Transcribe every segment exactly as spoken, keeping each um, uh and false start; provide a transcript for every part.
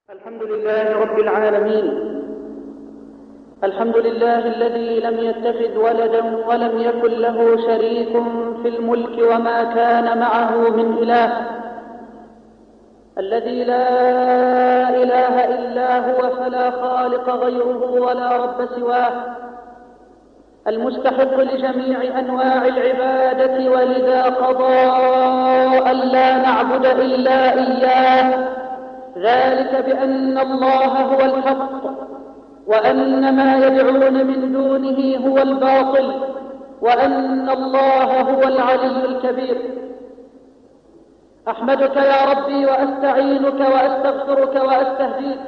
الحمد لله رب العالمين. الحمد لله الذي لم يتخذ ولدا ولم يكن له شريك في الملك وما كان معه من إله، الذي لا إله إلا هو فلا خالق غيره ولا رب سواه، المستحق لجميع أنواع العبادة، ولذا قضى أن لا نعبد إلا إياه، ذلك بأن الله هو الحق وأن ما يدعون من دونه هو الباطل وأن الله هو العلي الكبير. أحمدك يا ربي وأستعينك وأستغفرك وأستهديك،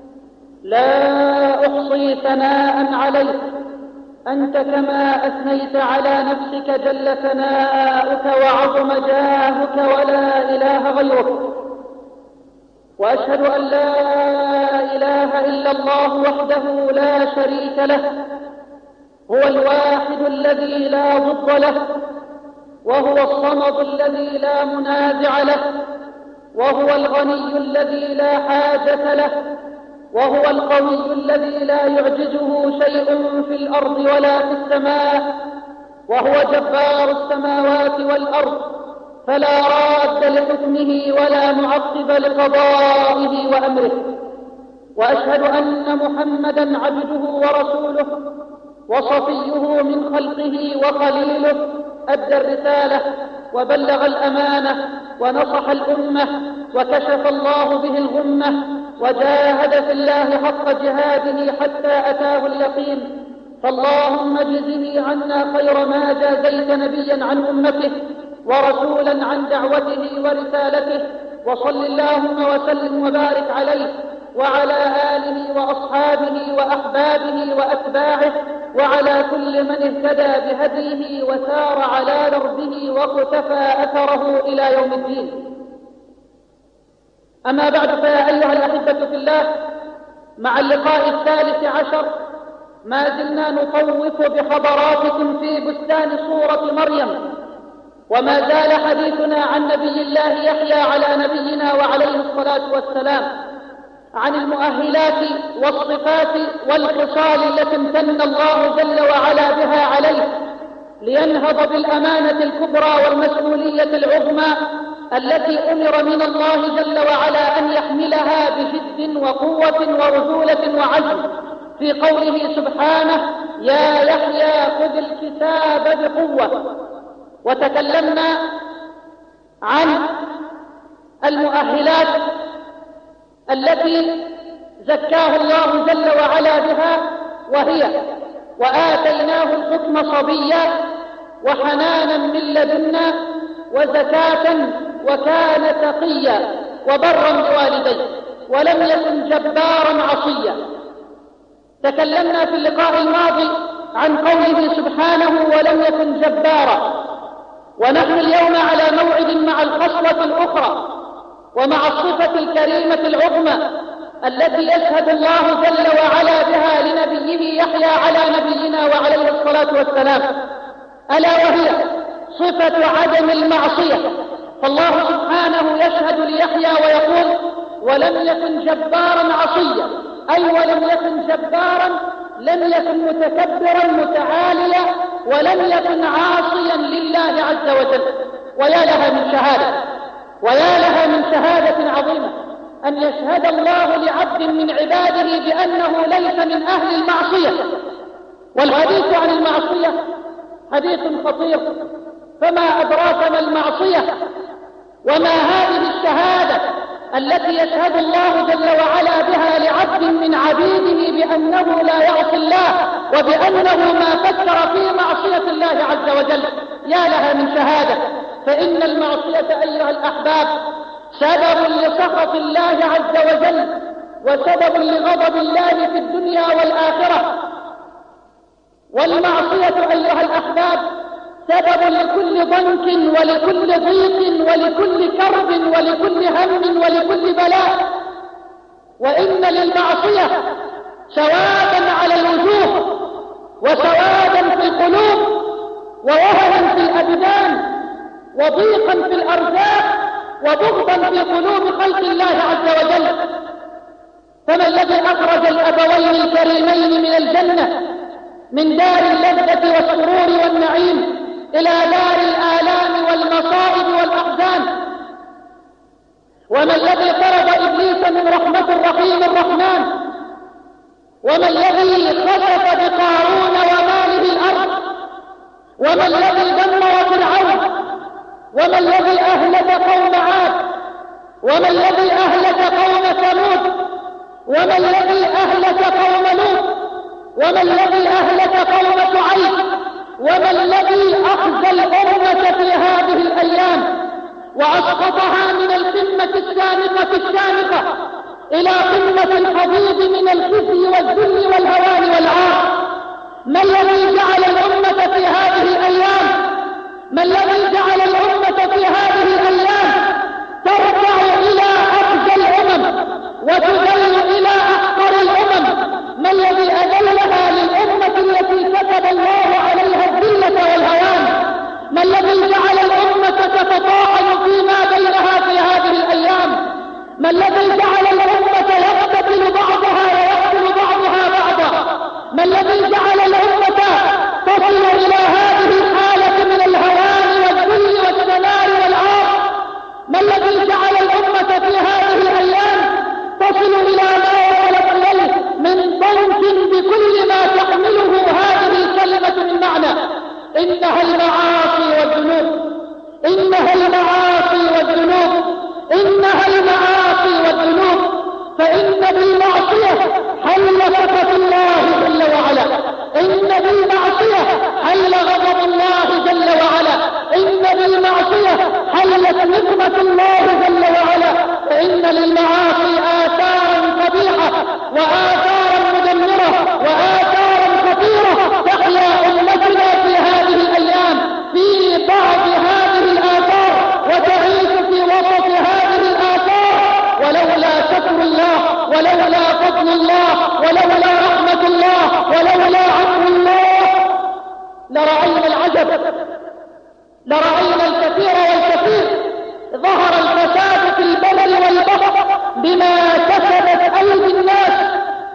لا أحصي ثناء عليك، أنت كما أثنيت على نفسك جل ثناؤك وعظم جاهك ولا إله غيرك. وأشهد أن لا إله إلا الله وحده لا شريك له، هو الواحد الذي لا ضد له، وهو الصمد الذي لا منازع له، وهو الغني الذي لا حاجة له، وهو القوي الذي لا يعجزه شيء في الأرض ولا في السماء، وهو جبار السماوات والأرض، فلا راد لحكمه ولا معقب لقضائه وأمره. وأشهد أن محمدًا عبده ورسوله وصفيه من خلقه وخليله، أدى الرسالة وبلغ الأمانة ونصح الأمة وكشف الله به الغمة، وجاهد في الله حق جهاده حتى أتاه اليقين. فاللهم اجزه عنا خير ما جازيت نبيا عن أمته ورسولا عن دعوته ورسالته، وصل اللهم وسلم وبارك عليه وعلى آله وأصحابه وأحبابه وأتباعه وعلى كل من اهتدى بهديه وسار على دربه وقتفى أثره إلى يوم الدين. أما بعد، فيا أيها الأحبة في الله، مع اللقاء الثالث عشر ما زلنا نطوف بحضراتكم في بستان سورة مريم، وما زال حديثنا عن نبي الله يحيى على نبينا وعليه الصلاة والسلام، عن المؤهلات والصفات والخصال التي امتن الله جل وعلا بها عليه لينهض بالأمانة الكبرى والمسؤولية العظمى التي أمر من الله جل وعلا أن يحملها بجد وقوة ورجولة وعزم، في قوله سبحانه: يا يحيى خذ الكتاب بقوة. وتكلمنا عن المؤهلات التي زكاه الله جل وعلا بها، وهي: وآتيناه الحكم صبيا وحنانا من لدنا وزكاة وكان تقيا وبرا بوالديه ولم يكن جبارا عصيا. تكلمنا في اللقاء الماضي عن قوله سبحانه: ولم يكن جبارا، ونحن اليوم على موعد مع الخصلة الأخرى ومع الصفة الكريمة العظمى التي يشهد الله جل وعلا بها لنبيه يحيى على نبينا وعليه الصلاة والسلام، ألا وهي صفة عدم المعصية. فالله سبحانه يشهد ليحيى ويقول: ولم يكن جبارا عصيا، أي ولم يكن جبارا، لم يكن متكبرا متعاليا، ولم يكن عاصيا لله عز وجل. ويا لها من شهادة، ويا لها من شهادة عظيمة أن يشهد الله لعبد من عباده بأنه ليس من أهل المعصية. والحديث عن المعصية حديث خطير، فما أدراك ما المعصية؟ وما هذه الشهادة التي يشهد الله جل وعلا بها لعبد من عبيده بأنه لا يعصي الله وبأنه ما فكر في معصية الله عز وجل؟ يا لها من شهادة. فإن المعصية أيها الأحباب سبب لسخط الله عز وجل وسبب لغضب الله في الدنيا والآخرة. والمعصية أيها الأحباب سبب لكل ضنك ولكل ضيق ولكل كرب ولكل هم ولكل بلاء. وإن للمعصية سوادا على الوجوه وسوادا في القلوب ووهنا في الأبدان وضيقا في الأرزاق وبغضا في قلوب خلق الله عز وجل. فما الذي أخرج الأبوين الكريمين من الجنة من دار اللذة والسرور والنعيم إلى دار الآلام والمصائب والأحزان؟ وما الذي طرد إبليس من رحمة الرحيم الرحمن؟ وما الذي خسف بقارون وماله الأرض؟ وما الذي دمر فرعون؟ وما الذي أهلك قوم عاد؟ وما الذي أهلك قوم ثمود؟ وما الذي أهلك قوم لوط؟ وما الذي أهلك قوم شعيب؟ وما الذي أخزى الأمة في هذه الأيام وأسقطها من القمة السامقة الشامخة إلى قمة الحضيض من الخزي والذل والهوان والعار؟ ما الذي جعل الأمة في هذه الأيام ما الذي جعل الأمة في هذه الأيام ترجع إلى أخزى الأمم وتذل إلى أحقر الأمم؟ ما الذي أذلها للأمة التي كتب الله عليها الذلة والهوان؟ ما الذي جعل الأمة تتطاحن فيما بينها في هذه الأيام؟ ما الذي جعل الأمة يقتتل بعضها ويقتل بعضها بعضا؟ ما الذي جعل الأمة تصل إلى هذه الحالة من الهوان والذل والثناء والعار؟ ما الذي جعل الأمة في هذه الأيام تصل إلى ما وصلت إليه من ضنك بكل ما تحمله هذه الكلمة من معنى؟ إنها المعاصي والذنوب إنها المعاصي والذنوب إنها المعاصي والذنوب فإن بالمعصية حل سخط الله جل وعلا، إن بالمعصية حل غضب الله جل وعلا، إن بالمعصية حلت نقمة الله جل وعلا، فإن للمعاصي آثارا قبيحة وآثارا مدمرة وآثارا خطيرة تحيا أمتنا في هذه الأيام في بعض هذه الآثار وتعيش في وسط هذه الآثار، ولولا شكر الله ولولا فضل الله ولولا رحمة الله ولولا عفو الله لرأينا العجب، لرأينا الكثير والكثير. ظهر الفساد في البر والبحر بما كسبت أيدي الناس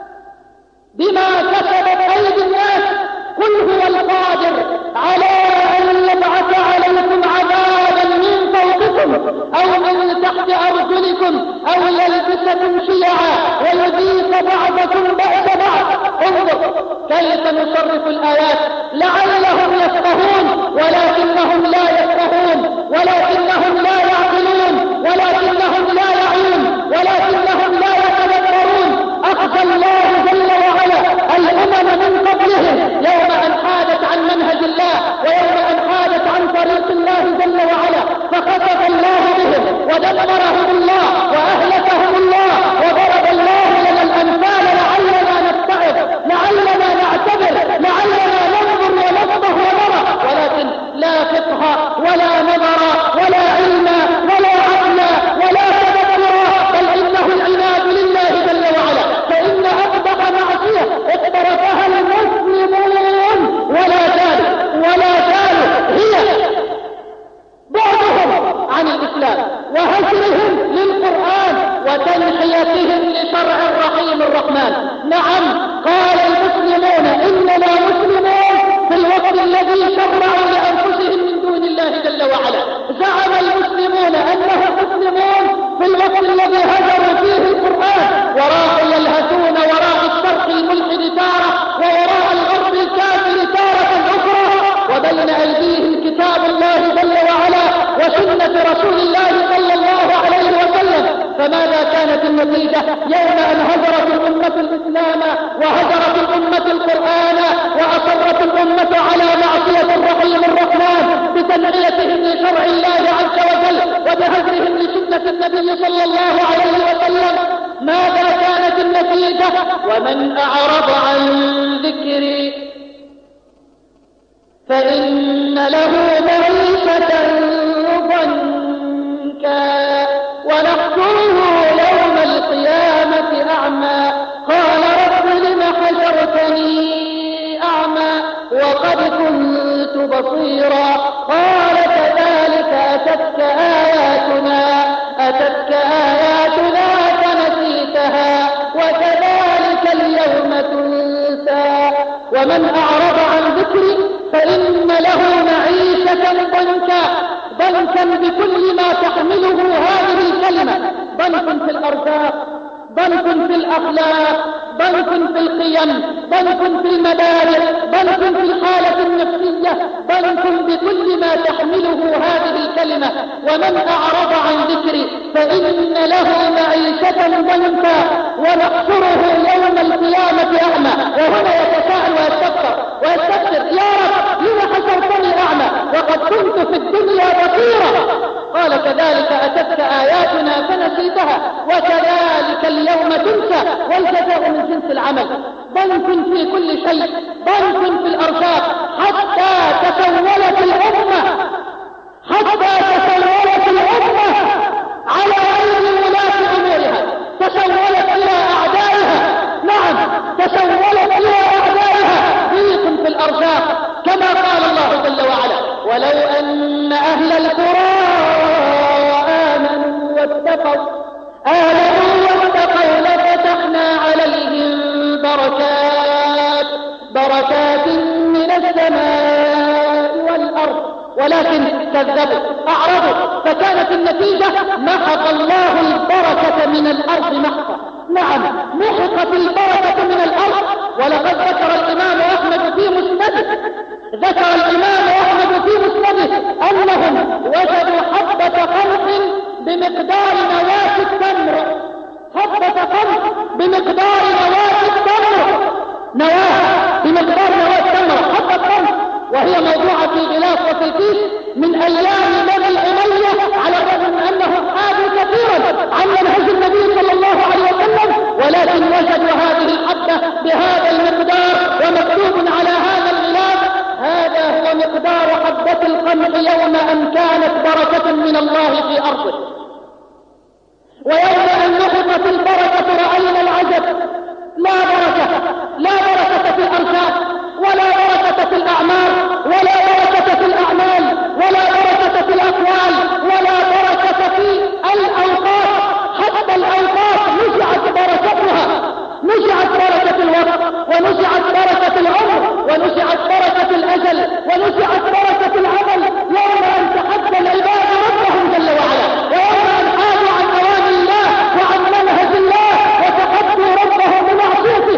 بما كسبت أيدي الناس قل هو القادر على أن يبعث عليكم عذابا من فوقكم أو من تحت أرجلكم أو يلبسكم شيعا ويذيق بعضكم بأس بعض. انظر كيف نصرف الآيات لعلهم يفقهون ولكنهم لا يفقهون ولكنهم لا يعقلون ولكنهم لا يعون ولكنهم لا يتذكرون. أخزى الله جل وعلا الأمم من قبلهم يوم أن حادت عن منهج الله ويوم أن حادت عن طريق الله جل وعلا، فخسف الله بهم ودمرهم الله وأهلكهم الله وضرب الله لنا الأمثال لعلنا نتعظ لعلنا نعتبر لعلنا ننظر ونفقه ونرى، ولكن لا فقه ولا نظر ولا علم ولا عقل ولا تذكر، بل إنه العناد لله جل وعلا. فإن أقبح معصية اقترفها المسلمون ولا زالوا ولا زالوا هي بعضهم عن الإسلام وهجرهم للقرآن وتنحيتهم لشرع الرحيم الرحمن. نعم قال المسلمون إننا مسلمون في الوقت الذي شرعوا لأنفسهم من دون الله جل وعلا. زعم المسلمون أنهم مسلمون في الوقت الذي هجروا فيه القرآن وراحوا يلهثون وراء الشرق الملحد تارة ووراء الغرب الكافر تارة أخرى، وبين أيديهم كتاب الله جل وعلا وسنة رسول الله صلى الله عليه وسلم. فماذا كانت النتيجة يوم أن هجرت الأمة الإسلام وهجرت الأمة القرآن وأصرت الأمة على معصية الرحيم الرحمن بتنعيتهم لشرع الله عز وجل وبهجرهم لسنة النبي صلى الله عليه وسلم؟ ماذا كانت النتيجة؟ ومن أعرض عن ذكري فإن له معيشة ضنكا ونحشره يوم القيامة أعمى قال رب لم حشرتني أعمى وقد كنت بصيرا قال كذلك أتتك آياتنا أتتك آياتنا فنسيتها وكذلك ومن أعرض عن ذكري فإن له معيشة ضنكا، ضنكا بكل ما تحمله هذه الكلمة، ضنك في الأرزاق، ضنك في الأخلاق، ضنك في القيم، ضنك في المبادئ، ضنك في الحالة النفسية، ضنك بكل ما تحمله هذه الكلمة. ومن أعرض عن ذكري فإن له معيشة ضنكا ونحشره يوم القيامة أعمى. وهنا يتساءل ويستفسر ويستفسر: يا رب لم حشرتني أعمى وقد كنت في الدنيا بصيرا؟ قال: كذلك أتتك آياتنا فنسيتها وكذلك اليوم تنسى، والجزاء من جنس العمل. ضنك في كل شيء، ضنك في الأرزاق، حتى تسولت الأمة حتى تسولت الأمة على أيدي ولاة أمورها، تسولت إلى أعدائها. نعم، تسولت إلى أعدائها. ضيق في الأرزاق، كما قال الله جل وعلا: ولو أن أهل القرى آمنوا واتقوا آمنوا واتقوا لفتحنا عليهم بركات بركات من السماء والأرض، ولكن كذبوا أعرضوا، فكانت النتيجة محق الله البركة من الأرض محقا. نعم، محقت البركة من الأرض. ولقد ذكر الإمام أحمد في مسنده ذكر الإمام أحمد في مسنده أنهم وجدوا حبة قمح بمقدار نواة التمر، حبة قمح بمقدار نواة التمر، نواة بمقدار نواة التمر، حبة قمح، وهي موضوعة في غلاف وفي كيس من أيام بني أمية، على الرغم من أنهم عادوا كثيرا عن منهج النبي صلى الله عليه وسلم، ولكن وجدوا هذه الحبة بهذا المقدار ومكتوب على هذا الغلاف: هذا هو مقدار حبة القمح يوم أن كانت بركة من الله في أرضه. ويوم أن نحطت البركة رأينا العجب، لا بركة، لا بركة في الأرزاق، ولا بركة في الأعمار، ولا بركة في الأعمال، ولا بركة في الأقوال، ولا بركة في الأوقات. حتى الأوقات نزعت بركتها، نزعت بركة الوقت، ونزعت بركة العمر، ونزعت بركة الأجل، ونزعت بركة العمل، يوم أن تحدى العباد ربهم جل وعلا، ويوم أن حادوا عن أوامر الله وعن منهج الله وتحدوا ربهم بمعصيته،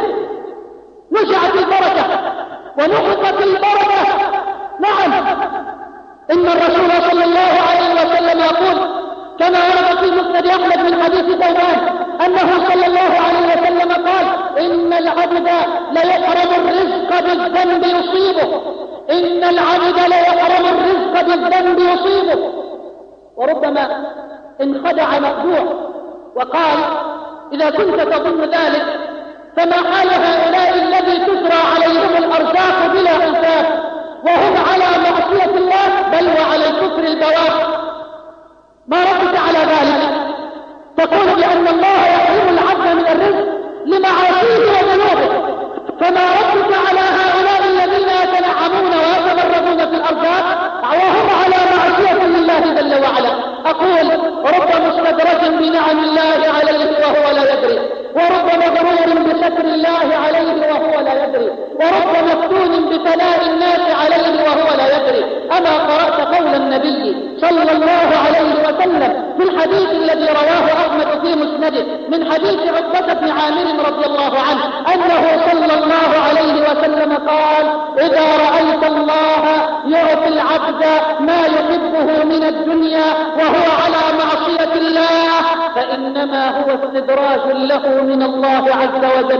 نزعت البركة ونحقت البركة. نعم، إن الرسول صلى الله عليه وسلم يقول كما ورد في مسند أحمد من حديث ثوبان أنه صلى الله عليه وسلم قال: إن العبد ليحرم الرزق بالذنب يصيبه، إن العبد ليحرم الرزق بالذنب يصيبه. وربما انخدع مخدوع وقال: إذا كنت تظن ذلك فما حال هؤلاء الذي تسرى عليهم الأرزاق بلا حساب وهم على معصية الله بل وعلى الكفر البواق؟ ما ردت على ذلك؟ تقول بأن الله يحرم العبد من الرزق لمعاصيه وذنوبه، فما ردت على هؤلاء الذين يتنعمون ويتمردون في الأرزاق وهم على معصية لله جل وعلا؟ أقول: رب مستدرج بنعم الله عليه وهو لا يدري، ورب مغرور بستر الله عليه وهو لا يدري، ورب مفتون بثناء الناس عليه وهو لا يدري. أما قرأت قول النبي صلى الله عليه وسلم في الحديث الذي رواه أحمد في مسنده من حديث عقبة بن عامر رضي الله عنه أنه صلى الله عليه وسلم قال: إذا رأيت الله يعطي العبد ما يحبه من الدنيا وهو على معصية الله فإنما هو استدراج له من الله عز وجل.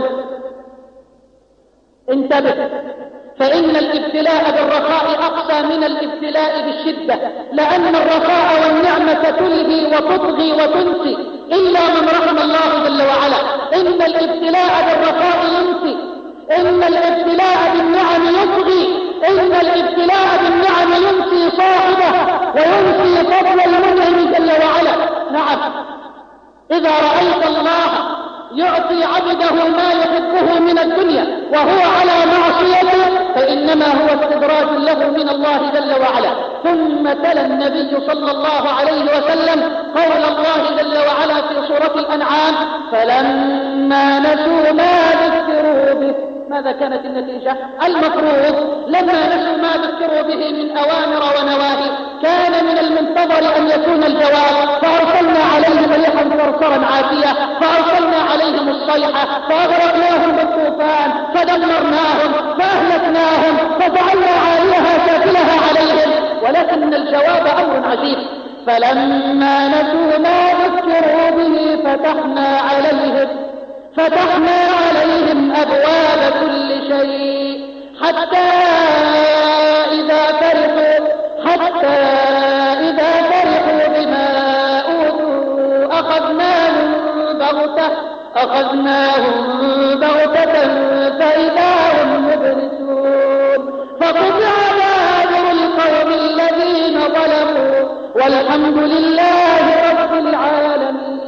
انتبه، فإن الابتلاء بالرخاء أقسى من الابتلاء بالشدة، لأن الرخاء والنعمة تلهي وتطغي وتنسي إلا من رحم الله جل وعلا. إن الابتلاء بالرخاء ينسي، إن الابتلاء بالنعم يطغي، إن الابتلاء بالنعم ينسي صاحبه وينسي فضل المنعم جل وعلا. نعم، إذا رأيت الله يعطي عبده ما يحبه من الدنيا وهو على معصيته فإنما هو استدراج له من الله جل وعلا. ثم تلا النبي صلى الله عليه وسلم قول الله جل وعلا في سورة الأنعام: فلما نسوا ما ذكروا ذكروا به. ماذا كانت النتيجة؟ المفروض لما نسوا ما ذكروا به من أوامر ونواهي كان من المنتظر أن يكون الجواب، فأرسلنا عليهم ريحا صرصرا عاتية، فأرسلنا عليهم الصيحة، فأغرقناهم بالطوفان، فدمرناهم، فأهلكناهم، فجعلنا عاليها سافلها عليهم. ولكن الجواب أمر عجيب. فلما نسوا ما ذكروا به فتحنا عليهم فتحنا عليهم أبواب كل شيء حتى إذا فرحوا حتى إذا فرحوا بما أوتوا أخذناهم بغتة أخذناهم بغتة فإذا هم مبلسون. فقطع دابر القوم الذين ظلموا والحمد لله رب العالمين.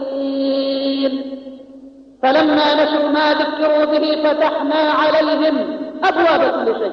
فلما نسوا ما ذكروا به فتحنا عليهم أبواب كل شيء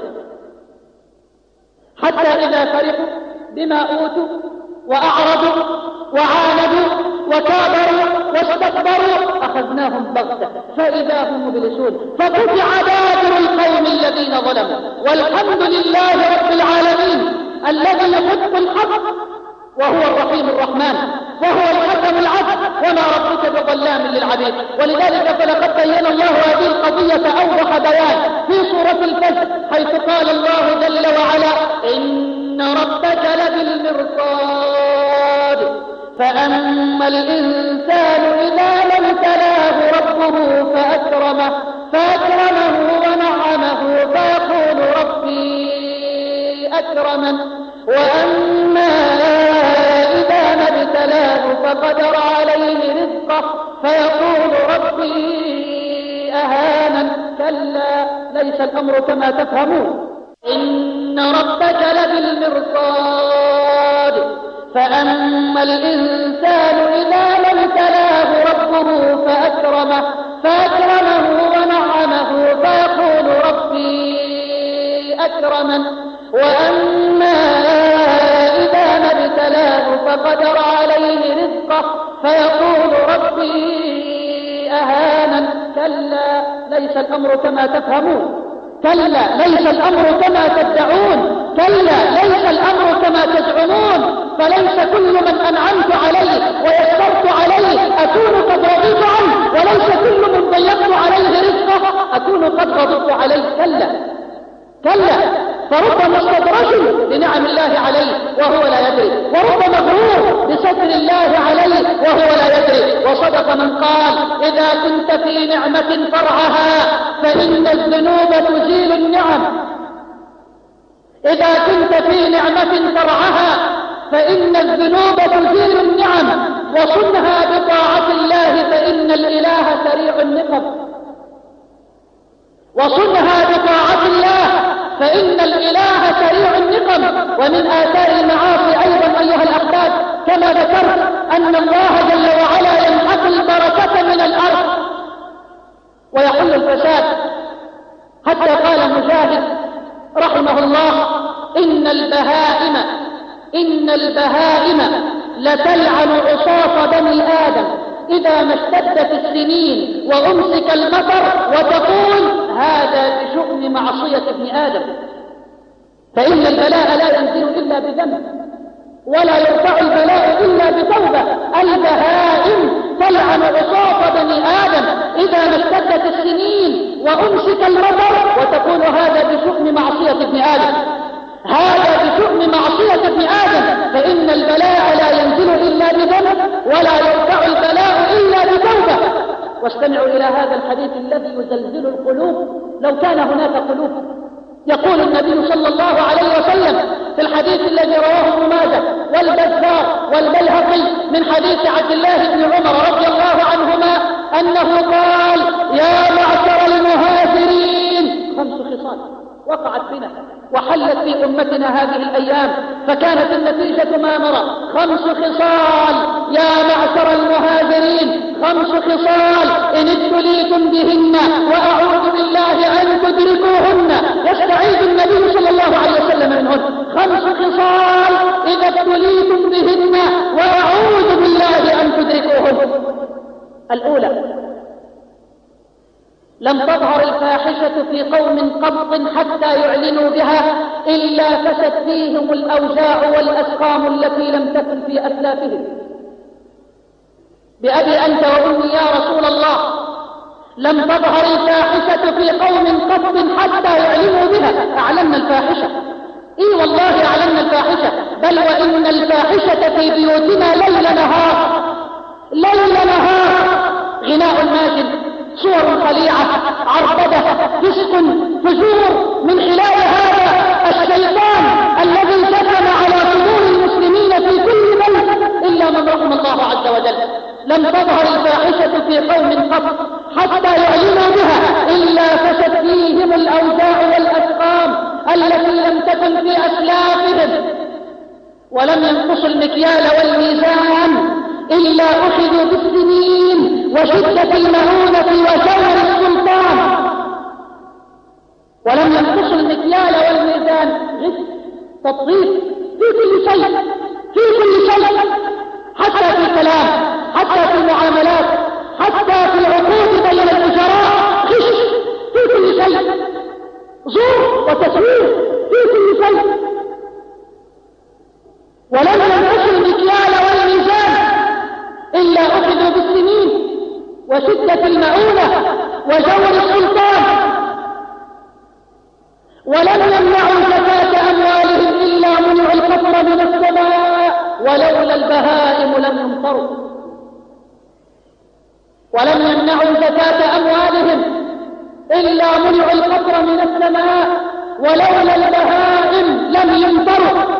حتى إذا فرحوا بما أوتوا وأعرضوا وعاندوا وكابروا واستكبروا أخذناهم بغتة فإذا هم مبلسون. فقطع دابر القوم الذين ظلموا والحمد لله رب العالمين الذي يحق الحق وهو الرحيم الرحمن وهو الحكم العدل وما ربك بظلام للعبيد. ولذلك فلقد بين الله هذه القضية أوضح بيان في سورة الفجر حيث قال الله جل وعلا إن ربك لبالمرصاد فأما الإنسان إذا ما ابتلاه ربه فأكرمه فأكرمه ونعمه فيقول ربي أكرمن وأما إذا ما ابتلاه فقدر عليه رزقه فيقول ربي أهانن. كلا ليس الأمر كما تفهمون. إن ربك لبالمرصاد فأما الإنسان إذا ما ابتلاه ربه فأكرمه فأكرمه ونعمه فيقول ربي أكرمن وأما إذا ما ابتلاه فقدر عليه رزقه فيقول ربي أهانن. كلا ليس الأمر كما تفهمون. كلا ليس الأمر كما تدعون. كلا ليس الأمر كما تزعمون. فليس كل من أنعمت عليه ويسرت عليه أكون قد رضيت عنه وليس كل من ضيقت عليه رزقه أكون قد رضيت عليه. كلا كلا. فربما استدرج بنعم الله عليه وهو لا يدري ورب مغرور بستر الله عليه وهو لا يدري. وصدق من قال إذا كنت في نعمة فرعها فإن الذنوب تزيل النعم. إذا كنت في نعمة فرعها فإن الذنوب تزيل النعم وصنها بطاعة الله فإن الإله سريع النقم. وصنها بطاعة الله فإن الإله سريع النقم. ومن آثار المعاصي أيضا أيها الأحباب كما ذكرت أن الله جل وعلا يمحق البركة من الأرض ويحل الفساد. حتى قال مجاهد رحمه الله إن البهائم إن البهائم لتلعن عصاة بني آدم إذا ما اشتدت السنين وأمسك المطر وتقول هذا بشؤم معصية ابن آدم. فإن البلاء لا ينزل إلا بذنب ولا يرفع البلاء إلا بتوبة. البهائم تلعن عصاة بني آدم إذا ما اشتدت السنين وأمسك المطر وتقول هذا بشؤم معصية ابن آدم. هذا بشؤم معصية ابن آدم. فإن البلاء لا ينزل إلا بذنب ولا يرفع البلاء إلا بتوبة. واستمعوا إلى هذا الحديث الذي يزلزل القلوب لو كان هناك قلوب. يقول النبي صلى الله عليه وسلم في الحديث الذي رواه ابن ماجه والبزار والبيهقي من حديث عبد الله بن عمر رضي الله عنهما أنه قال يا معشر المهاجرين. خمس خصال وقعت بنا وحلت في أمتنا هذه الأيام فكانت النتيجة ما نرى. خمس خصال يا معشر المهاجرين، خمس خصال إن ابتليتم بهن وأعوذ بالله أن تدركوهن. يستعيذ النبي صلى الله عليه وسلم منهن. خمس خصال إذا ابتليتم بهن وأعوذ بالله أن تدركوهن. الأولى لم تظهر الفاحشة في قوم قط حتى يعلنوا بها إلا فشت فيهم الأوجاع والأسقام التي لم تكن في أسلافهم. بأبي أنت وأمي يا رسول الله، لم تظهر الفاحشة في قوم قط حتى يعلنوا بها. أعلنا الفاحشة، إي والله أعلنا الفاحشة، بل وإن الفاحشة في بيوتنا ليل نهار ليل نهار، غناء ماجد، صور خليعة، عربدة، فسق، فجور، من خلال هذا الشيطان الذي سكن على صدور المسلمين في كل بيت إلا من رحم الله عز وجل. لم تظهر الفاحشة في قوم قط حتى يعلنوا بها إلا فشت فيهم الأوجاع والأسقام التي لم تكن في أسلافهم، ولم ينقصوا المكيال والميزان إلا أخذوا بالسنين وشدة المهونة وجور السلطان. ولم ينقصوا المكيال والميزان، غش، تطبيق، في كل شيء في كل شيء، حتى في الكلام، حتى في المعاملات، حتى في العقود بين الأجراء، غش في كل شيء، زور وتسوير في كل شيء. ولم ينقصوا المكيال والميزان إلا أخذوا بالسنين وشدة المعونة وجور السلطان. ولم يمنعوا زكاة أموالهم إلا منعوا القطر من السماء، ولولا البهائم لم يمطروا. ولم يمنعوا زكاة أموالهم إلا منعوا القطر من السماء، ولولا البهائم لم يمطروا.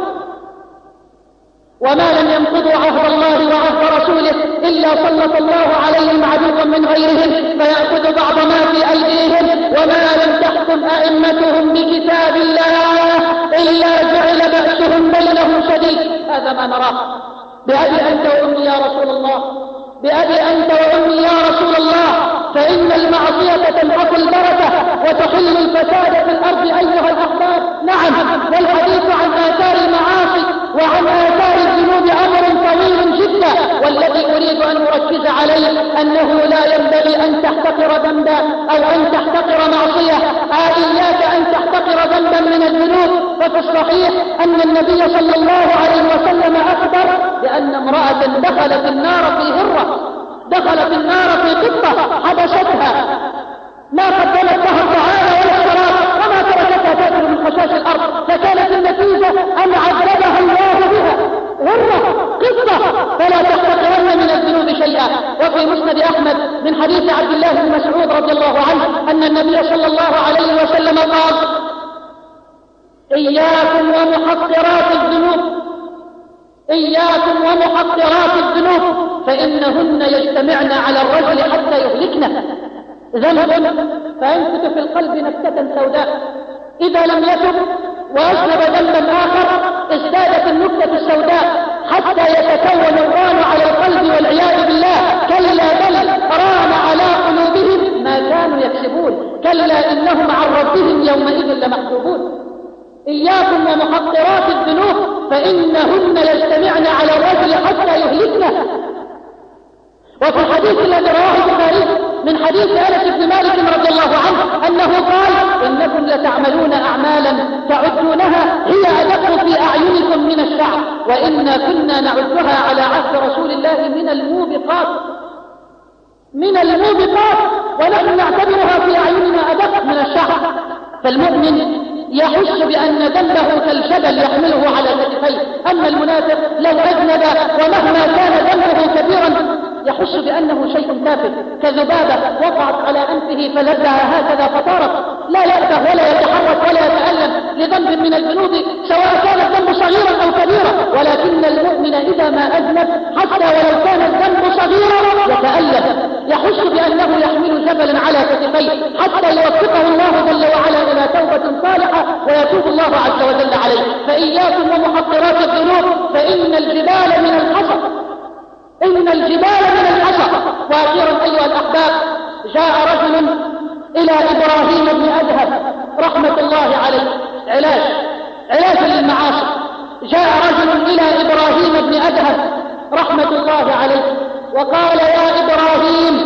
وما لم ينقضوا عهد الله وعهد رسوله إلا سلط الله عليهم عدوا من غيرهم فيأخذ بعض ما في أيديهم. وما لم تحكم أئمتهم بكتاب الله إلا جعل بأسهم بينهم شديد. هذا ما نراه. بأبي أنت وأمي يا رسول الله، بأبي أنت وأمي يا رسول الله، فإن المعصية تمحق البركة وتحل الفساد في الأرض أيها الأحباب. نعم، والحديث عن آثار المعاصي وعن آثار الذنوب أمر طويل جدا، والذي أريد أن أركز عليه أنه لا ينبغي أن تحتقر ذنبا أو أن تحتقر معصية. إياك أن تحتقر ذنبا من الذنوب. ففي الصحيح أن النبي صلى الله عليه وسلم أخبر بأن امرأة دخلت النار في هرة، دخلت النار في قطة حبستها، ما قدمت لها الطعام ولا الشراب وما تركتها تأكل من خشاش الأرض، فكانت النتيجة أن عذبها الله بها. هرة، قطة، فلا تحتقرن من الذنوب شيئا. وفي مسند أحمد من حديث عبد الله بن مسعود رضي الله عنه أن النبي صلى الله عليه وسلم قال: إياكم ومحقرات الذنوب، إياكم ومحقرات الذنوب فإنهن يجتمعن على الرجل حتى يهلكنه. ذنب فينكت في القلب نكتة سوداء، إذا لم يتب وأذنب ذنبا آخر ازدادت النكتة السوداء حتى يتكون الران على القلب والعياذ بالله. كلا بل ران على قلوبهم ما كانوا يكسبون، كلا إنهم عن ربهم يومئذ لمحجوبون. إياكم ومحقرات الذنوب فإنهن يجتمعن على الرجل حتى يهلكنه. وفي الحديث الذي رواه البخاري من حديث أنس بن مالك رضي الله عنه أنه قال: إنكم لتعملون أعمالا تعدونها هي أدق في أعينكم من الشعر، وإنا كنا نعدها على عهد رسول الله من الموبقات، من الموبقات، ونحن نعتبرها في أعيننا أدق من الشعر. فالمؤمن يحس بأن ذنبه كالجبل يحمله على كتفيه، أما المنافق لو أذنب ومهما كان ذنبه كبيرا يحس بأنه شيء تافه، كذبابة وقعت على أنفه فلدها هكذا فطارت، لا يأبه ولا يتحرك ولا يتألم لذنب من الذنوب سواء كان الذنب صغيرا أو كبيرا. ولكن المؤمن إذا ما أذنب حتى ولو كان الذنب صغيرا يتألم، يحس بأنه يحمل جبلا على كتفيه حتى يوفقه الله جل وعلا إلى توبة صالحة ويتوب الله عز وجل عليه. فإياكم ومحقرات الذنوب فإن الجبال من الحصى، إن الجبال من الحصى. وأخيرا أيها الأحباب، جاء رجل إلى إبراهيم بن أدهم رحمة الله عليه، علاج علاج للمعاصي. جاء رجل إلى إبراهيم بن أدهم رحمة الله عليه وقال: يا إبراهيم،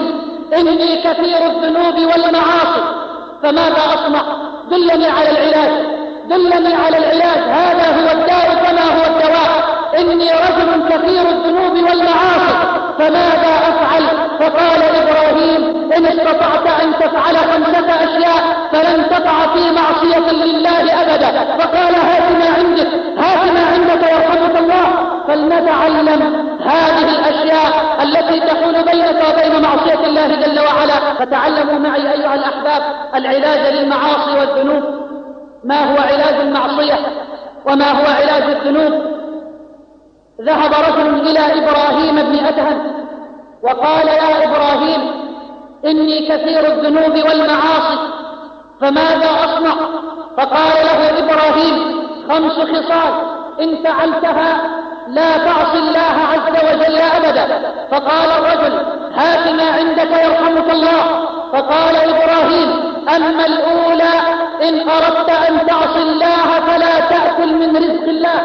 إني كثير الذنوب والمعاصي فماذا أصنع؟ دلني على العلاج، دلني على العلاج، هذا هو الداء كما هو الدواء. إني رجل كثير الذنوب والمعاصي فماذا أفعل؟ فقال إبراهيم إن استطعت أن تفعل خمسة أشياء فلن تقع في معصية لله أبدا. فقال هات ما عندك، هات ما عندك يرحمك الله. فلنتعلم هذه الأشياء التي تكون بينك وبين معصية الله جل وعلا. فتعلموا معي أيها الأحباب العلاج للمعاصي والذنوب. ما هو علاج المعصية وما هو علاج الذنوب؟ ذهب رجل إلى إبراهيم بن أدهم وقال يا إبراهيم إني كثير الذنوب والمعاصي فماذا أصنع؟ فقال له إبراهيم خمس خصال إن فعلتها لا تعصي الله عز وجل أبدا. فقال الرجل هات ما عندك يرحمك الله. فقال إبراهيم أما الأولى إن أردت أن تعصي الله فلا تأكل من رزق الله.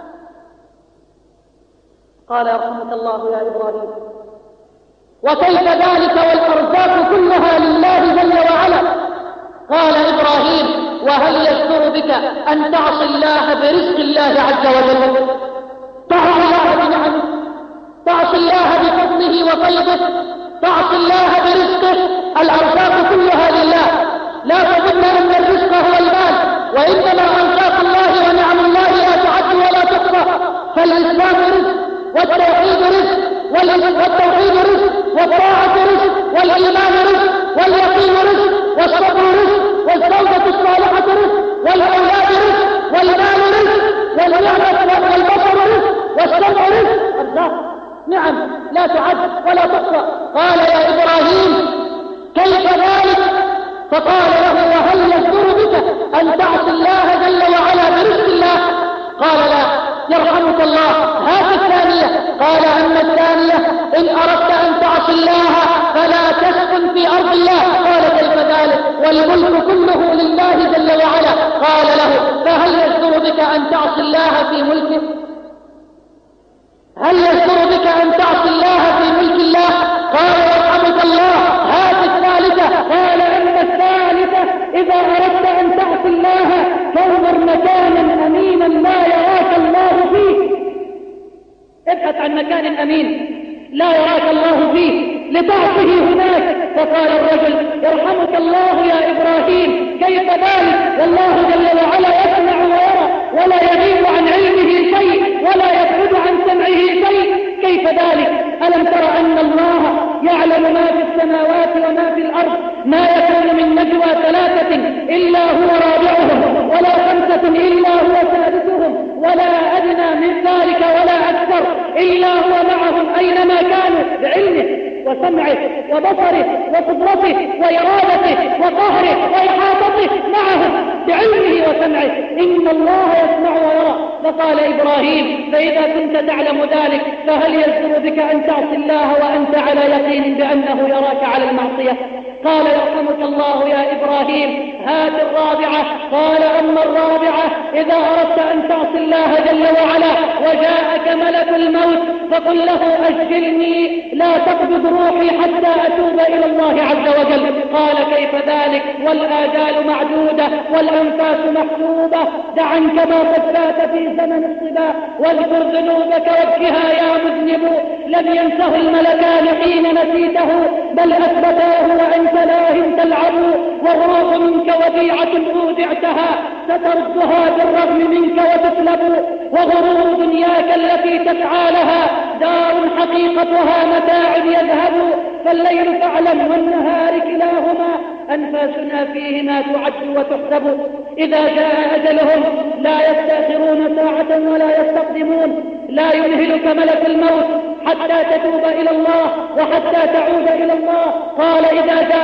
قال يرحمك الله يا إبراهيم وكيف ذلك والأرزاق كلها لله جل وعلا؟ قال إبراهيم وهل يشعر بك أن تعصي الله برزق الله عز وجل؟ تعصي الله بنعمه، تعصي الله بفضله وفيضه، تعصي الله برزقه. الأرزاق كلها لله، لا تظن أن الرزق هو المال، وإنما أرزاق الله ونعم الله لا تعد ولا تحصى. فالإسلام رزق، والتوحيد رزق، والتوحيد رزق، والطاعة رزق، والإيمان رزق، واليقين رزق، والصبر رزق، والزوجة الصالحة رزق، والأولاد رزق، والمال رزق، والنعمة والبصر رزق، والسمع رزق. أرزاق نعم لا تعد ولا تحصى. قال يا إبراهيم كيف ذلك؟ فقال له وهل يصدر بك أن تعصي الله جل وعلا برزق الله؟ قال لا. يرحمك الله هذه الثانية. قال أما الثانية إن أردت أن تعصي الله فلا تسكن في أرض الله. قال كيف ذلك والملك كله لله جل وعلا؟ قال له فهل يصدر بك أن تعصي الله في ملكه؟ هل يصدر بك أن تعصي الله في ملك الله؟ قال يرحمك الله هذه الثالثة. قال أما الثالثة إذا أردت أن تعصي الله فانظر مكانا أمينا لا يراك الله فيه. ابحث عن مكان أمين لا يراك الله فيه لتعصه هناك. فقال الرجل يرحمك الله يا إبراهيم كيف ذلك والله جل وعلا يسمع ويرى ولا يغيب عن علمه شيء ولا يبعد عن سمعه شيء. كيف ذلك؟ ألم تر أن الله يعلم ما في السماوات وما في الأرض؟ ما يكون من نجوى ثلاثة إلا هو رابعهم ولا خمسة إلا هو سادسهم ولا أدنى من ذلك ولا أكثر إلا هو معهم أينما كانوا بعلمه وسمعه وبصره وقدرته وإرادته وقهره وإحاطته معهم بعلمه وسمعه. إن الله يسمع ويرى. فقال إبراهيم فإذا كنت تعلم ذلك فهل يصدر بك أن تعصي الله وأنت على يقين بأنه يراك على المعصية؟ قال يرحمك الله يا إبراهيم هات الرابعة. قال أما الرابعة إذا أردت أن تعصي الله جل وعلا وجاءك ملك الموت فقل له أجلني لا تقبض روحي حتى أتوب إلى الله عز وجل. قال كيف ذلك والآجال معدودة والأنفاس محسوبة؟ دع عنك ما قد فات في زمن الصبا واذكر ذنوبك وابكها يا مذنب. لم ينسه الملكان حين نسيته بل أثبتاه وأنت لاه تلعب. والروح منك وديعة أودعتها ستردها بالرغم منك وتسلب. وغرور دنياك التي تسعى لها دار حقيقتها متاع يذهب. فالليل فاعلم والنهار كلاهما أنفاسنا فيهما تعد وتحسب. إذا جاء أجلهم لا يستأخرون ساعة ولا يستقدمون. لا يمهلك ملك الموت حتى تتوب إلى الله وحتى تعود إلى الله. قال إذا جاء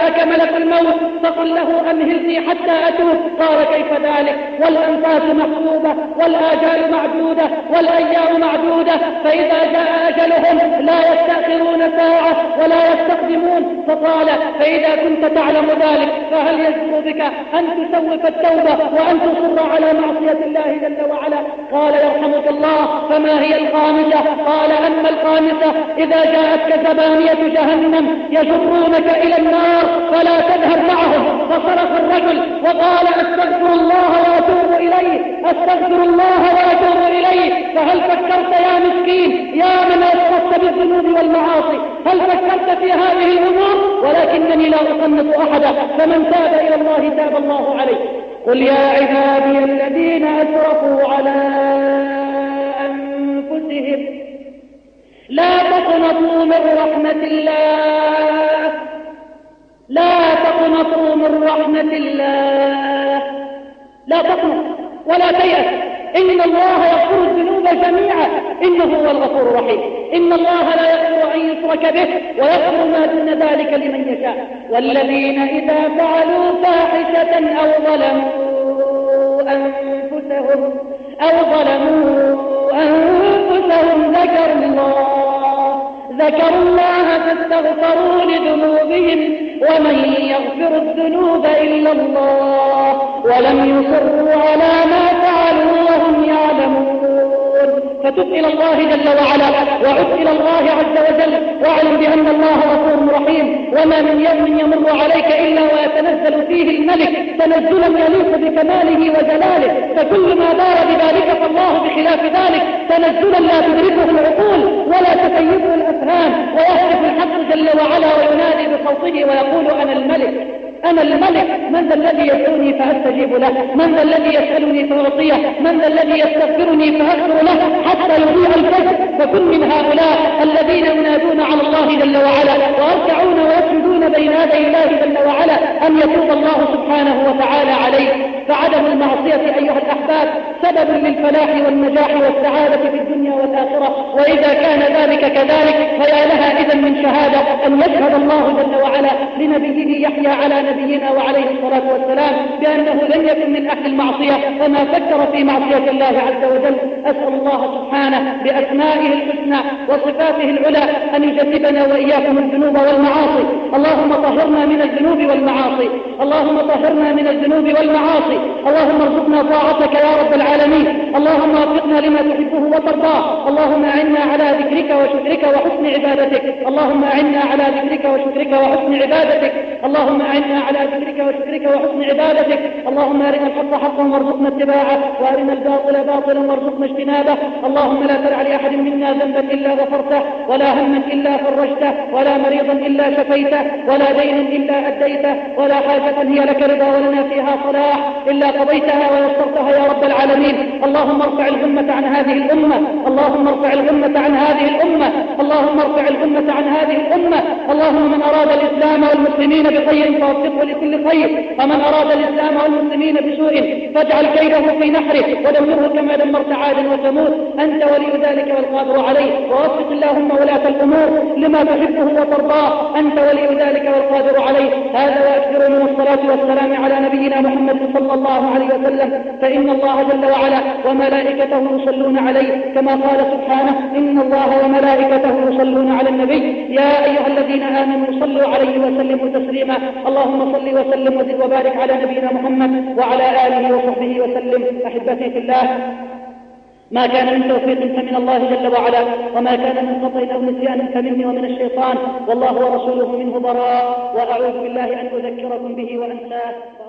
جاءك ملك الموت فقل له أمهلني حتى أتوب. قال كيف ذلك؟ والأنفاس محسوبة والآجال معدودة والأيام معدودة، فإذا جاء أجلهم لا يستأخرون ساعة ولا يستقدمون. فقال فإذا كنت تعلم ذلك فهل يجب بك أن تسوف التوبة وأن تصر على معصية الله جل وعلا؟ قال يرحمك الله فما هي الخامسة؟ قال أما الخامسة إذا جاءتك زبانية جهنم يجرونك إلى النار فلا تذهب معهم. فصرخ الرجل وقال أستغفر الله وأتوب إليه، أستغفر الله وأتوب إليه. فهل فكرت يا مسكين يا من أسرفت بالذنوب والمعاصي، هل فكرت في هذه الأمور؟ ولكنني لا أقنط أحدا، فمن تاب إلى الله تاب الله عليه. قل يا عبادي الذين أسرفوا على أنفسهم لا تقنطوا من رحمة الله، لا تقنطوا من رحمة الله، لا تقنط ولا تيأس، إن الله يغفر الذنوب جميعا إنه هو الغفور الرحيم. إن الله لا يغفر أن يشرك به ويغفر ما دون ذلك لمن يشاء. والذين إذا فعلوا فاحشة أو ظلموا أنفسهم أو ظلموا أنفسهم ذكروا الله ذكروا الله فاستغفروا لذنوبهم ومن يغفر الذنوب إلا الله ولم يصروا على ما فعلوا وهم يعلمون. فتب إلى الله جل وعلا وعد إلى الله عز وجل واعلم بأن الله غفور رحيم. وما من يوم يمر عليك إلا ويتنزل فيه الملك تنزلا يليق بكماله وجلاله، فكل ما دار بذلك فالله بخلاف ذلك تنزلا لا تدركه العقول ولا تكيفه الأفهام. ويهتف الحق جل وعلا وينادي بصوته ويقول أنا الملك أنا الملك، من ذا الذي يدعوني فأستجيب له، من ذا الذي يسألني فأعطيه، من ذا الذي يستغفرني فأغفر له حتى يضيع الفجر. فكن من هؤلاء الذين ينادون على الله جل وعلا ويركعون ويسجدون بين يدي الله جل وعلا أن يتوب الله سبحانه وتعالى عليه. فعدم المعصية أيها الأحباب سبب للفلاح والنجاح والسعادة في الدنيا والآخرة. وإذا كان ذلك كذلك فيا لها إذن من شهادة أن يشهد الله جل وعلا لنبيه يحيى على نبينا وعليه الصلاة والسلام بأنه لم يكن من أهل المعصية وما فكر في معصية الله عز وجل. أسأل الله سبحانه بأسمائه الحسنى وصفاته العلى أن يجنبنا وإياكم الذنوب والمعاصي. اللهم طهرنا من الذنوب والمعاصي، اللهم طهرنا من الذنوب والمعاصي، اللهم ارزقنا طاعتك يا رب العالمين، اللهم وفقنا لما تحبه وترضاه، اللهم أعنا على ذكرك وشكرك وحسن عبادتك، اللهم أعنا على ذكرك وشكرك وحسن عبادتك، اللهم أعنا على ذكرك وشكرك وحسن عبادتك، اللهم أرنا الحق حقا وارزقنا اتباعه وأرنا الباطل باطلا وارزقنا اجتنابه. اللهم لا تدع لأحد منا ذنبا إلا غفرته ولا هما إلا فرجته ولا مريضا إلا شفيته ولا دينا إلا أديته ولا حاجة هي لك رضا ولنا فيها صلاح إلا قضيتها ويسرتها يا رب العالمين. اللهم ارفع الغمة عن هذه الأمة، اللهم ارفع الغمة عن هذه الأمة، اللهم ارفع الغمة عن هذه الأمة. اللهم من أراد الإسلام والمسلمين بخير فوفقه لكل خير، ومن أراد الإسلام والمسلمين بسوء فاجعل كيده في نحره ودمره كما دمرت عادا وثمود. أنت ولي ذلك والقادر عليه، ووفق اللهم ولاة الأمور لما تحبه وترضاه، أنت ولي ذلك والقادر عليه. هذا وأكثر من الصلاة والسلام على نبينا محمد صلى الله عليه وسلم، فإن الله جل وعلا وملائكته يصلون عليه كما قال سبحانه إن الله وملائكته يصلون على النبي يا أيها الذين آمنوا صلوا عليه وسلموا تسليما. اللهم صل وسلم وزد وبارك على نبينا محمد وعلى آله وصحبه وسلم. أحبتي في الله، ما كان من توفيق فمن الله جل وعلا، وما كان من خطأ أو نسيان فمني ومن الشيطان، والله ورسوله منه براء، وأعوذ بالله أن أذكركم به وأنساه.